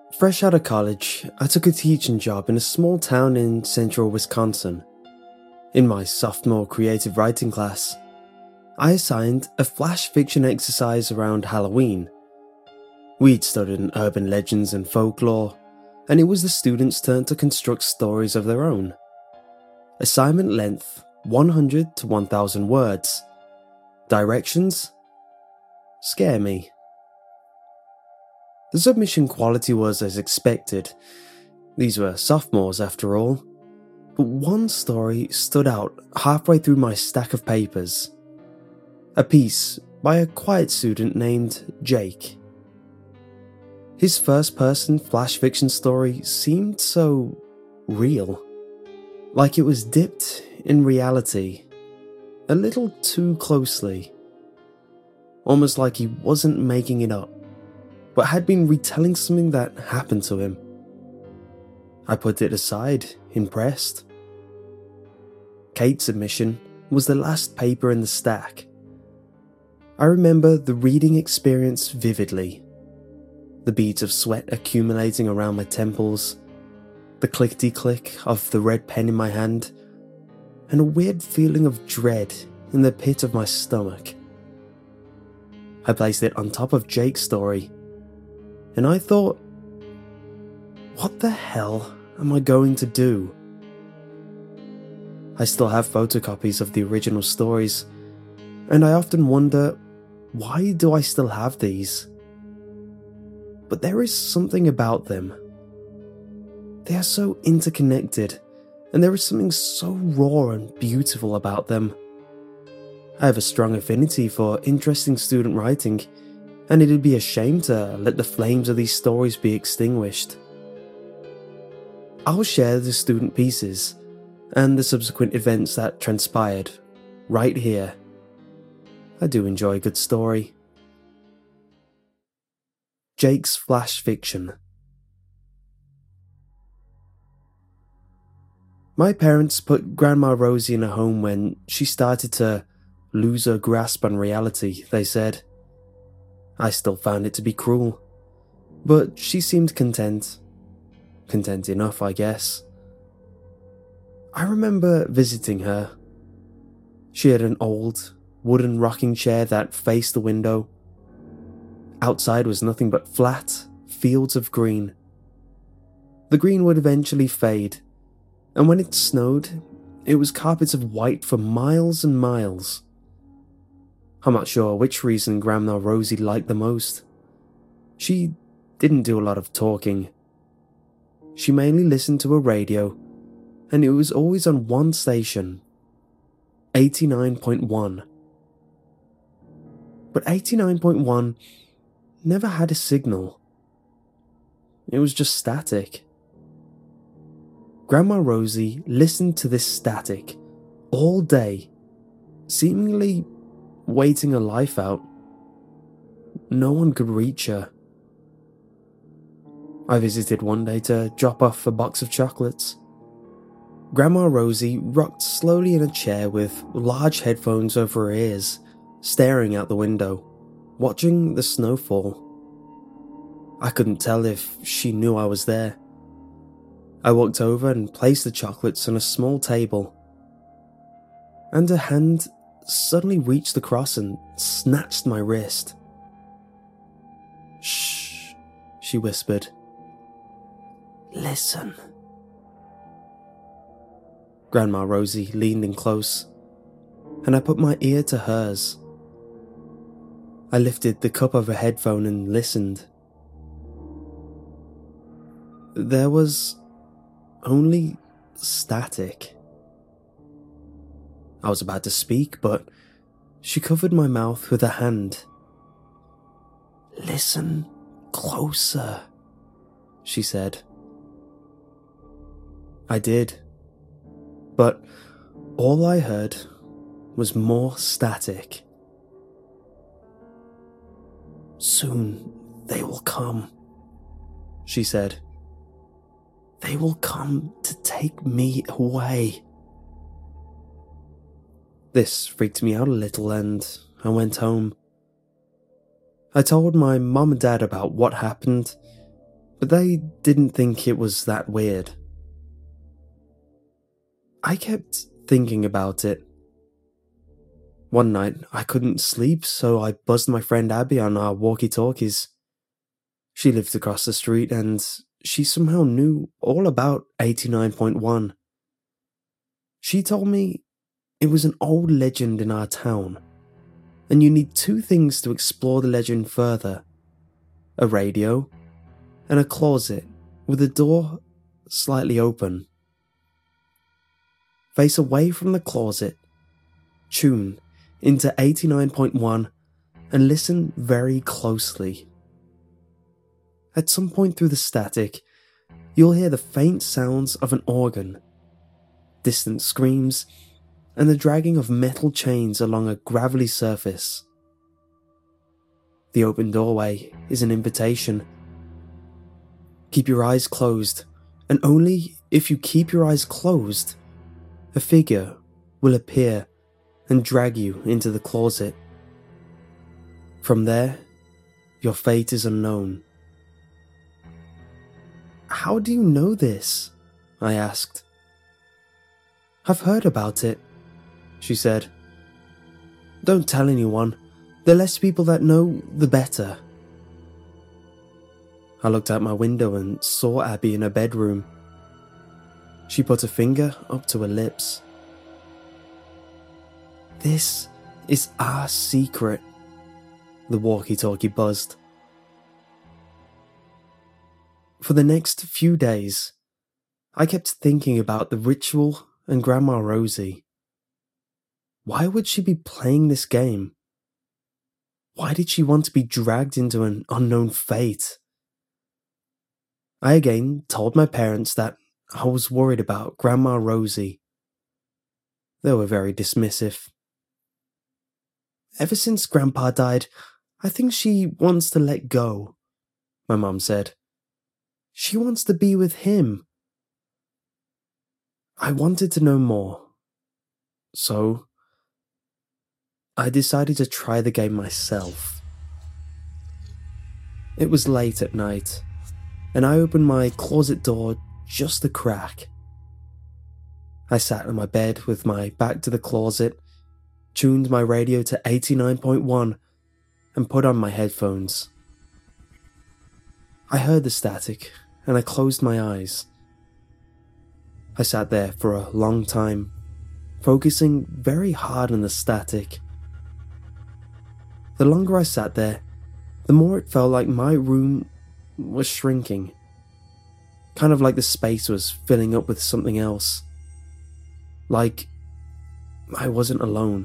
Fresh out of college, I took a teaching job in a small town in central Wisconsin. In my sophomore creative writing class, I assigned a flash fiction exercise around Halloween. We'd studied urban legends and folklore, and it was the students' turn to construct stories of their own. Assignment length 100 to 1000 words. Directions? Scare me. The submission quality was as expected. These were sophomores after all. But one story stood out halfway through my stack of papers. A piece by a quiet student named Jake. His first-person flash fiction story seemed so real. Like it was dipped in reality. A little too closely. Almost like he wasn't making it up, but had been retelling something that happened to him. I put it aside, impressed. Kate's submission was the last paper in the stack. I remember the reading experience vividly. The beads of sweat accumulating around my temples, the clickety-click of the red pen in my hand, and a weird feeling of dread in the pit of my stomach. I placed it on top of Jake's story, and I thought, what the hell am I going to do? I still have photocopies of the original stories, and I often wonder, why do I still have these? But there is something about them. They are so interconnected, and there is something so raw and beautiful about them. I have a strong affinity for interesting student writing, and it'd be a shame to let the flames of these stories be extinguished. I'll share the student pieces and the subsequent events that transpired right here. I do enjoy a good story. Jake's flash fiction. My parents put Grandma Rosie in a home when she started to lose her grasp on reality, they said. I still found it to be cruel, but she seemed content. Content enough, I guess. I remember visiting her. She had an old, wooden rocking chair that faced the window. Outside was nothing but flat fields of green. The green would eventually fade, and when it snowed, it was carpets of white for miles and miles. I'm not sure which reason Grandma Rosie liked the most. She didn't do a lot of talking. She mainly listened to a radio, and it was always on one station, 89.1. But 89.1 never had a signal. It was just static. Grandma Rosie listened to this static all day, seemingly waiting her life out. No one could reach her. I visited one day to drop off a box of chocolates. Grandma Rosie rocked slowly in a chair with large headphones over her ears, staring out the window, watching the snow fall. I couldn't tell if she knew I was there. I walked over and placed the chocolates on a small table, and her hand suddenly reached across and snatched my wrist. "Shh," she whispered. "Listen." Grandma Rosie leaned in close, and I put my ear to hers. I lifted the cup of her headphone and listened. There was only static. I was about to speak, but she covered my mouth with her hand. "Listen closer," she said. I did, but all I heard was more static. "Soon they will come," she said. "They will come to take me away." This freaked me out a little, and I went home. I told my mom and dad about what happened, but they didn't think it was that weird. I kept thinking about it. One night, I couldn't sleep, so I buzzed my friend Abby on our walkie-talkies. She lived across the street, and she somehow knew all about 89.1. She told me it was an old legend in our town, and you need two things to explore the legend further: a radio and a closet with a door slightly open. Face away from the closet, tune into 89.1 and listen very closely. At some point through the static, you'll hear the faint sounds of an organ, distant screams, and the dragging of metal chains along a gravelly surface. The open doorway is an invitation. Keep your eyes closed, and only if you keep your eyes closed, a figure will appear and drag you into the closet. From there, your fate is unknown. How do you know this? I asked. I've heard about it, she said. Don't tell anyone. The less people that know, the better. I looked out my window and saw Abby in her bedroom. She put a finger up to her lips. This is our secret, the walkie-talkie buzzed. For the next few days, I kept thinking about the ritual and Grandma Rosie. Why would she be playing this game? Why did she want to be dragged into an unknown fate? I again told my parents that I was worried about Grandma Rosie. They were very dismissive. Ever since Grandpa died, I think she wants to let go, my mum said. She wants to be with him. I wanted to know more, so I decided to try the game myself. It was late at night, and I opened my closet door just a crack. I sat on my bed with my back to the closet, tuned my radio to 89.1, and put on my headphones. I heard the static, and I closed my eyes. I sat there for a long time, focusing very hard on the static. The longer I sat there, the more it felt like my room was shrinking. Kind of like the space was filling up with something else. Like I wasn't alone.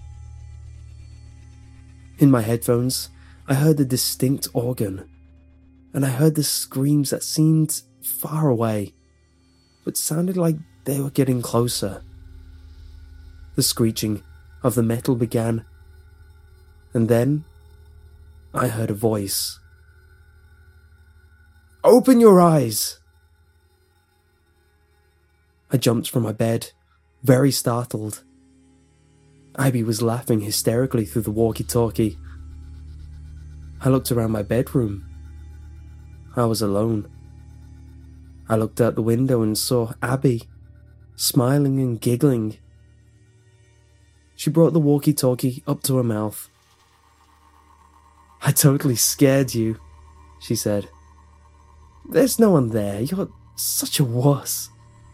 In my headphones, I heard a distinct organ, and I heard the screams that seemed far away, but sounded like they were getting closer. The screeching of the metal began, and then I heard a voice. Open your eyes! I jumped from my bed, very startled. Abby was laughing hysterically through the walkie-talkie. I looked around my bedroom. I was alone. I looked out the window and saw Abby, smiling and giggling. She brought the walkie-talkie up to her mouth. I totally scared you, she said. There's no one there, you're such a wuss.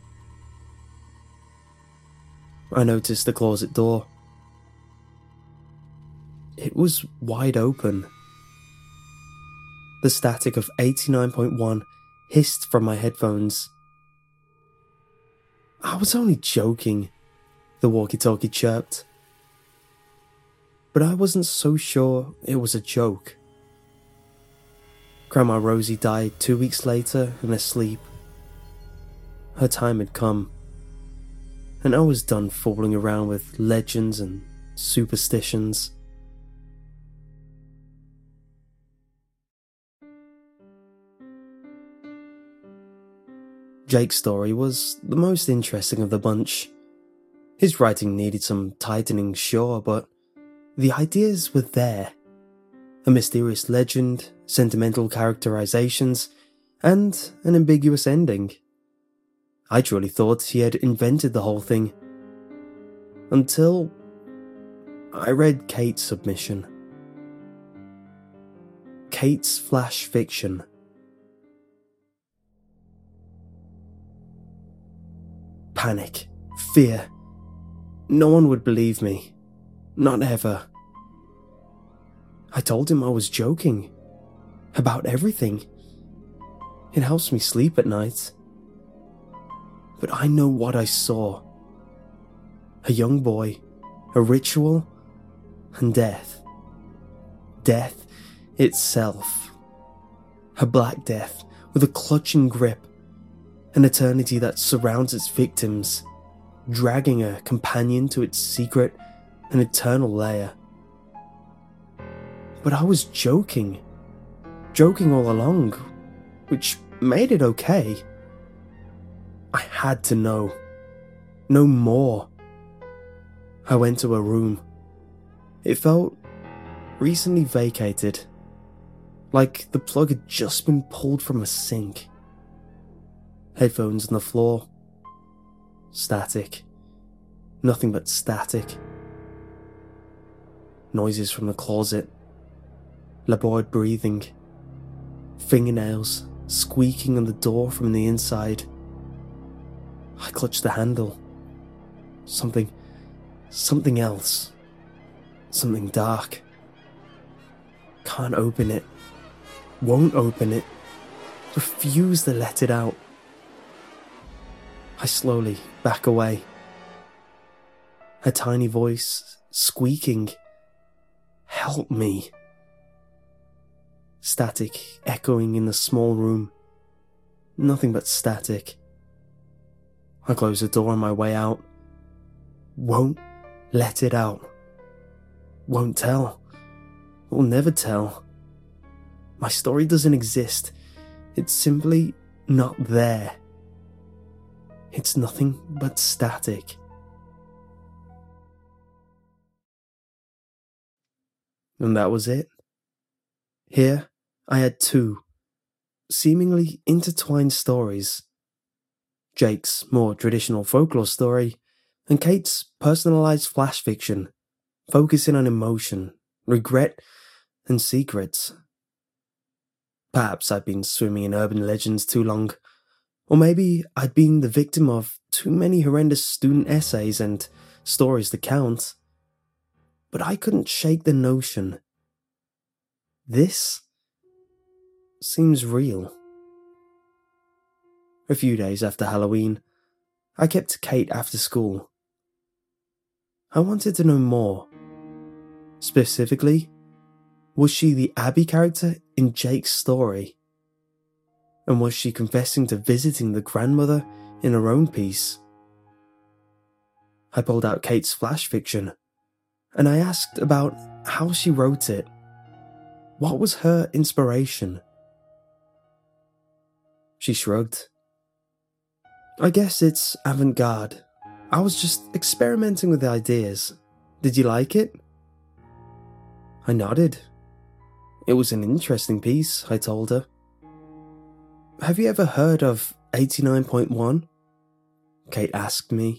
I noticed the closet door. It was wide open. The static of 89.1 hissed from my headphones. I was only joking, the walkie-talkie chirped. But I wasn't so sure it was a joke. Grandma Rosie died 2 weeks later in her sleep. Her time had come, and I was done fooling around with legends and superstitions. Jake's story was the most interesting of the bunch. His writing needed some tightening, sure, but the ideas were there. A mysterious legend, sentimental characterizations, and an ambiguous ending. I truly thought he had invented the whole thing. Until I read Kate's submission. Kate's flash fiction. Panic. Fear. No one would believe me. Not ever. I told him I was joking. About everything. It helps me sleep at night. But I know what I saw. A young boy, a ritual, and death. Death itself. A black death with a clutching grip. An eternity that surrounds its victims, dragging a companion to its secret and eternal lair. But I was joking. Joking all along, which made it okay. I had to know. Know more. I went to her room. It felt recently vacated, like the plug had just been pulled from a sink. Headphones on the floor. Static. Nothing but static. Noises from the closet. Labored breathing. Fingernails squeaking on the door from the inside. I clutched the handle. Something else. Something dark. Can't open it. Won't open it. Refuse to let it out. I slowly back away. A tiny voice squeaking, "Help me." Static echoing in the small room. Nothing but static. I close the door on my way out. Won't let it out. Won't tell. Will never tell. My story doesn't exist. It's simply not there. It's nothing but static. And that was it. Here, I had two seemingly intertwined stories. Jake's more traditional folklore story, and Kate's personalized flash fiction, focusing on emotion, regret, and secrets. Perhaps I'd been swimming in urban legends too long, or maybe I'd been the victim of too many horrendous student essays and stories to count. But I couldn't shake the notion. This seems real. A few days after Halloween, I kept Kate after school. I wanted to know more. Specifically, was she the Abby character in Jake's story? And was she confessing to visiting the grandmother in her own piece? I pulled out Kate's flash fiction, and I asked about how she wrote it. What was her inspiration? She shrugged. I guess it's avant-garde. I was just experimenting with the ideas. Did you like it? I nodded. It was an interesting piece, I told her. Have you ever heard of 89.1? Kate asked me.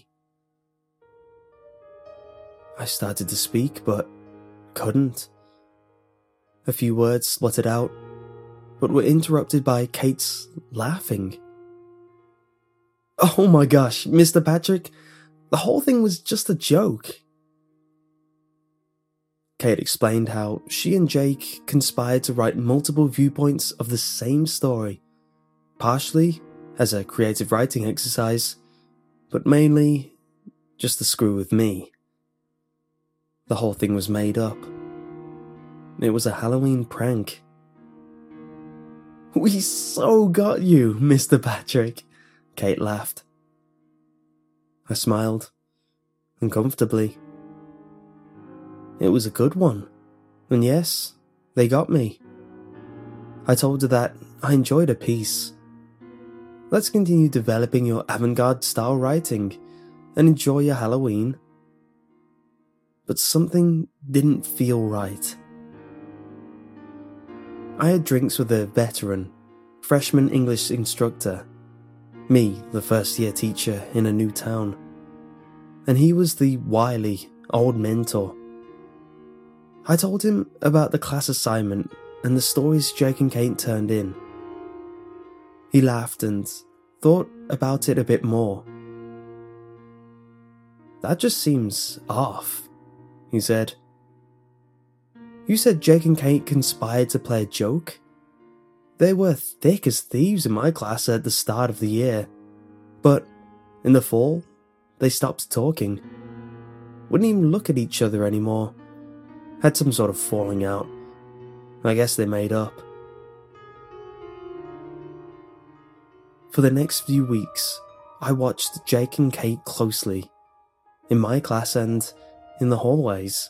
I started to speak, but couldn't. A few words spluttered out, but were interrupted by Kate's laughing. Oh my gosh, Mr. Patrick, the whole thing was just a joke. Kate explained how she and Jake conspired to write multiple viewpoints of the same story, partially as a creative writing exercise, but mainly just to screw with me. The whole thing was made up. It was a Halloween prank. We so got you, Mr. Patrick, Kate laughed. I smiled, uncomfortably. It was a good one, and yes, they got me. I told her that I enjoyed her piece. Let's continue developing your avant-garde style writing and enjoy your Halloween. But something didn't feel right. I had drinks with a veteran, freshman English instructor, me the first year teacher in a new town, and he was the wily old mentor. I told him about the class assignment and the stories Jake and Kate turned in. He laughed and thought about it a bit more. "That just seems off," he said. "You said Jake and Kate conspired to play a joke? They were thick as thieves in my class at the start of the year, but in the fall, they stopped talking. Wouldn't even look at each other anymore. Had some sort of falling out. I guess they made up." For the next few weeks, I watched Jake and Kate closely, in my class and in the hallways.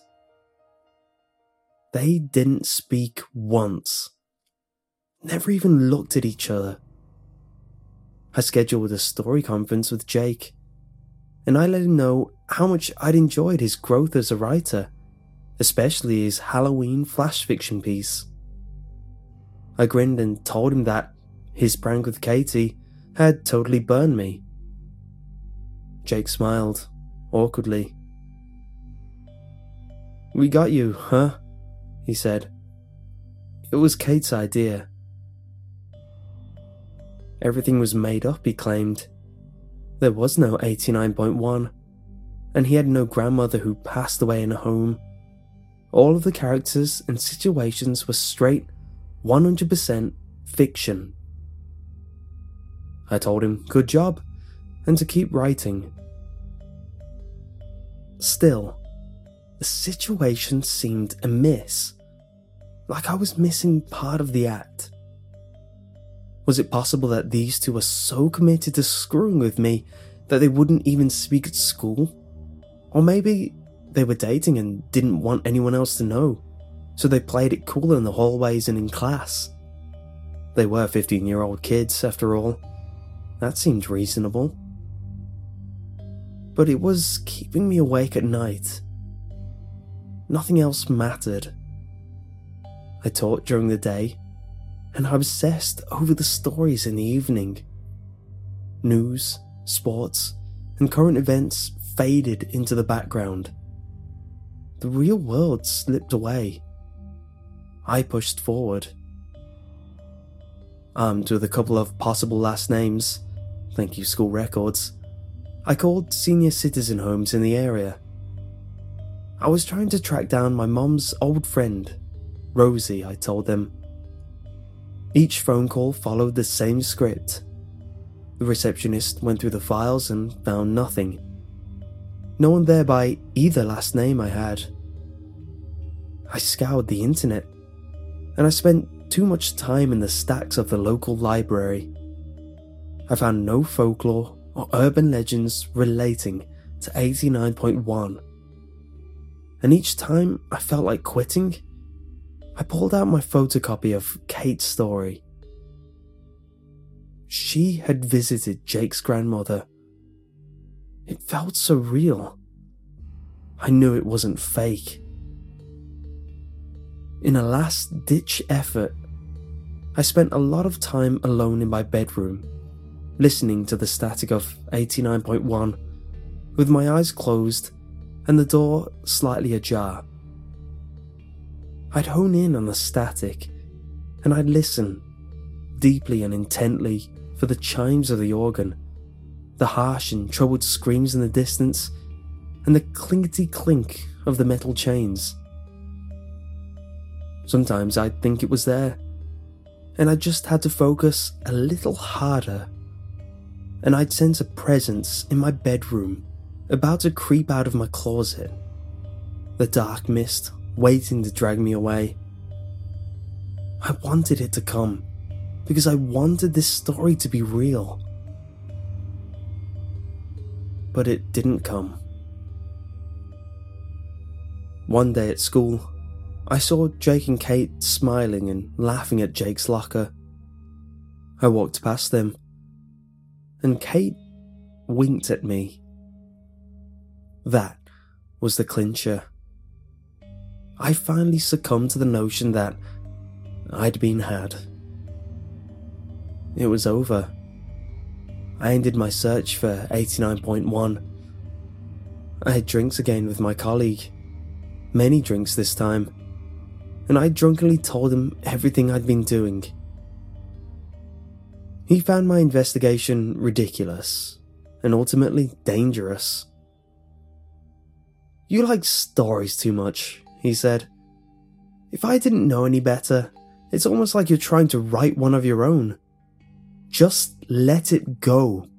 They didn't speak once. Never even looked at each other. I scheduled a story conference with Jake, and I let him know how much I'd enjoyed his growth as a writer, especially his Halloween flash fiction piece. I grinned and told him that his prank with Katie had totally burned me. Jake smiled, awkwardly. "We got you, huh?" he said. "It was Kate's idea." Everything was made up, he claimed. There was no 89.1, and he had no grandmother who passed away in a home. All of the characters and situations were straight 100% fiction. I told him good job, and to keep writing. Still, the situation seemed amiss, like I was missing part of the act. Was it possible that these two were so committed to screwing with me that they wouldn't even speak at school? Or maybe they were dating and didn't want anyone else to know, so they played it cool in the hallways and in class. They were 15-year-old kids, after all. That seemed reasonable. But it was keeping me awake at night. Nothing else mattered. I taught during the day, and I obsessed over the stories in the evening. News, sports, and current events faded into the background. The real world slipped away. I pushed forward. Armed with a couple of possible last names, thank you school records, I called senior citizen homes in the area. I was trying to track down my mom's old friend, Rosie, I told them. Each phone call followed the same script. The receptionist went through the files and found nothing. No one there by either last name I had. I scoured the internet, and I spent too much time in the stacks of the local library. I found no folklore or urban legends relating to 89.1. And each time I felt like quitting, I pulled out my photocopy of Kate's story. She had visited Jake's grandmother. It felt so real. I knew it wasn't fake. In a last-ditch effort, I spent a lot of time alone in my bedroom, listening to the static of 89.1, with my eyes closed and the door slightly ajar. I'd hone in on the static, and I'd listen, deeply and intently, for the chimes of the organ, the harsh and troubled screams in the distance, and the clinkety-clink of the metal chains. Sometimes I'd think it was there, and I just had to focus a little harder, and I'd sense a presence in my bedroom about to creep out of my closet. The dark mist waiting to drag me away. I wanted it to come, because I wanted this story to be real. But it didn't come. One day at school, I saw Jake and Kate smiling and laughing at Jake's locker. I walked past them, and Kate winked at me. That was the clincher. I finally succumbed to the notion that I'd been had. it was over. I ended my search for 89.1. I had drinks again with my colleague, many drinks this time, and I drunkenly told him everything I'd been doing. He found my investigation ridiculous and ultimately dangerous. "You like stories too much," he said. "If I didn't know any better, it's almost like you're trying to write one of your own. Just let it go."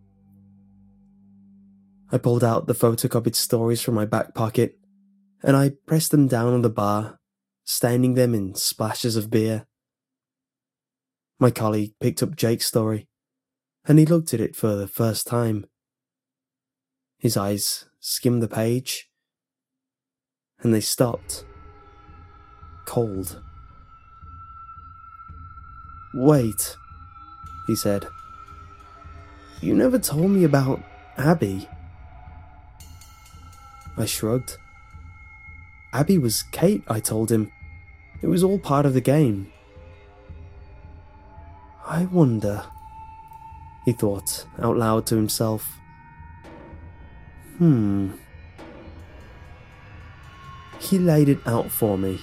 I pulled out the photocopied stories from my back pocket, and I pressed them down on the bar, staining them in splashes of beer. My colleague picked up Jake's story, and he looked at it for the first time. His eyes skimmed the page, and they stopped. Cold. "Wait," he said. "You never told me about Abby." I shrugged. "Abby was Kate," I told him. "It was all part of the game." "I wonder," he thought out loud to himself. He laid it out for me.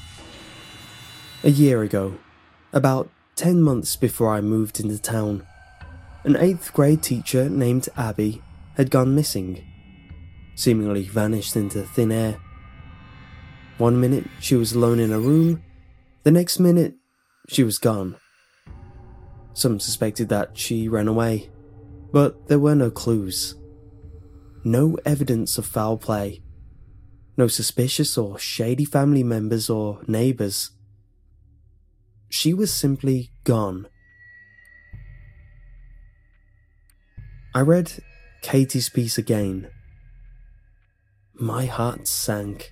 A year ago, about 10 months before I moved into town, an 8th grade teacher named Abby had gone missing, seemingly vanished into thin air. One minute she was alone in a room, the next minute she was gone. Some suspected that she ran away, but there were no clues. No evidence of foul play. No suspicious or shady family members or neighbours. She was simply gone. I read Katie's piece again. My heart sank.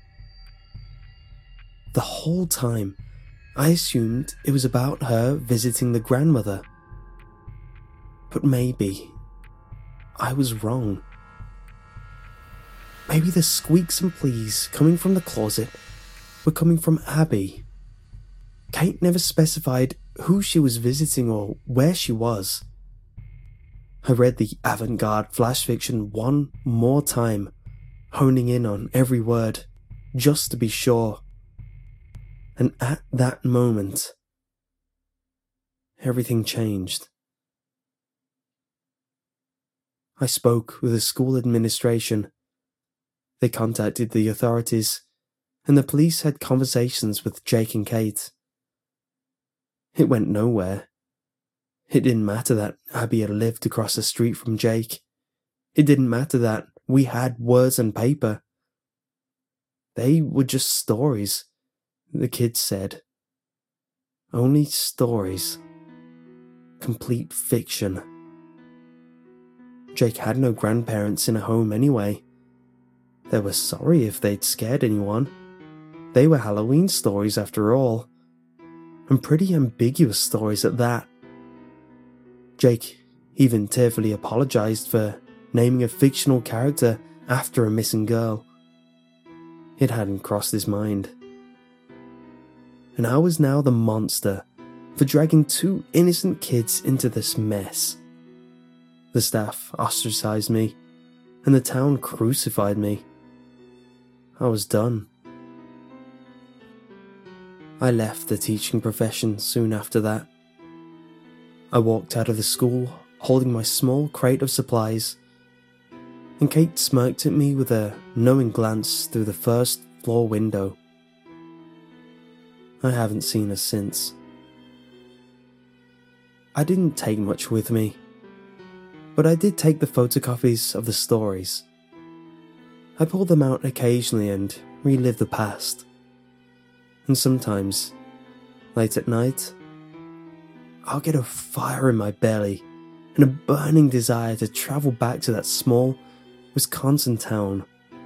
The whole time, I assumed it was about her visiting the grandmother. But maybe I was wrong. Maybe the squeaks and pleas coming from the closet were coming from Abby. Kate never specified who she was visiting or where she was. I read the avant-garde flash fiction one more time, honing in on every word, just to be sure. And at that moment, everything changed. I spoke with the school administration. They contacted the authorities, and the police had conversations with Jake and Kate. It went nowhere. It didn't matter that Abby had lived across the street from Jake. It didn't matter that we had words and paper. They were just stories, the kids said. Only stories. Complete fiction. Jake had no grandparents in a home anyway. They were sorry if they'd scared anyone. They were Halloween stories after all. And pretty ambiguous stories at that. Jake even tearfully apologized for naming a fictional character after a missing girl. It hadn't crossed his mind. And I was now the monster for dragging 2 innocent kids into this mess. The staff ostracized me, and the town crucified me. I was done. I left the teaching profession soon after that. I walked out of the school holding my small crate of supplies, and Kate smirked at me with a knowing glance through the first floor window. I haven't seen her since. I didn't take much with me, but I did take the photocopies of the stories. I pull them out occasionally and relive the past. And sometimes, late at night, I'll get a fire in my belly and a burning desire to travel back to that small Wisconsin town.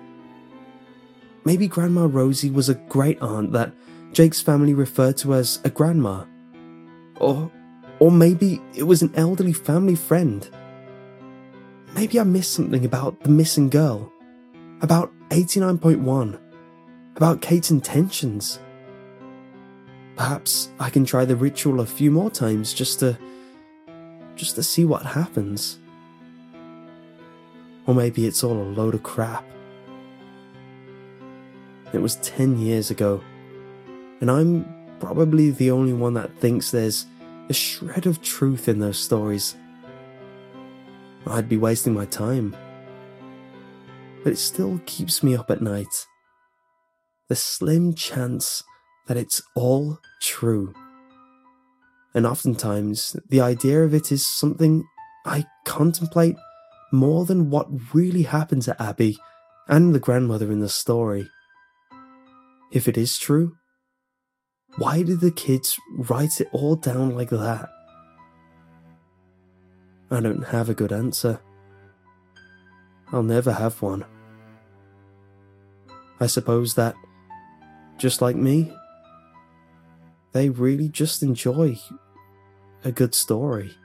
Maybe Grandma Rosie was a great aunt that Jake's family referred to as a grandma. Or maybe it was an elderly family friend. Maybe I missed something about the missing girl, about 89.1, about Kate's intentions. Perhaps I can try the ritual a few more times just to just to see what happens. Or maybe it's all a load of crap. It was 10 years ago, and I'm probably the only one that thinks there's a shred of truth in those stories. I'd be wasting my time. But it still keeps me up at night. The slim chance that it's all true. And oftentimes, the idea of it is something I contemplate more than what really happened to Abby and the grandmother in the story. If it is true, why did the kids write it all down like that? I don't have a good answer. I'll never have one. I suppose that, just like me, they really just enjoy a good story.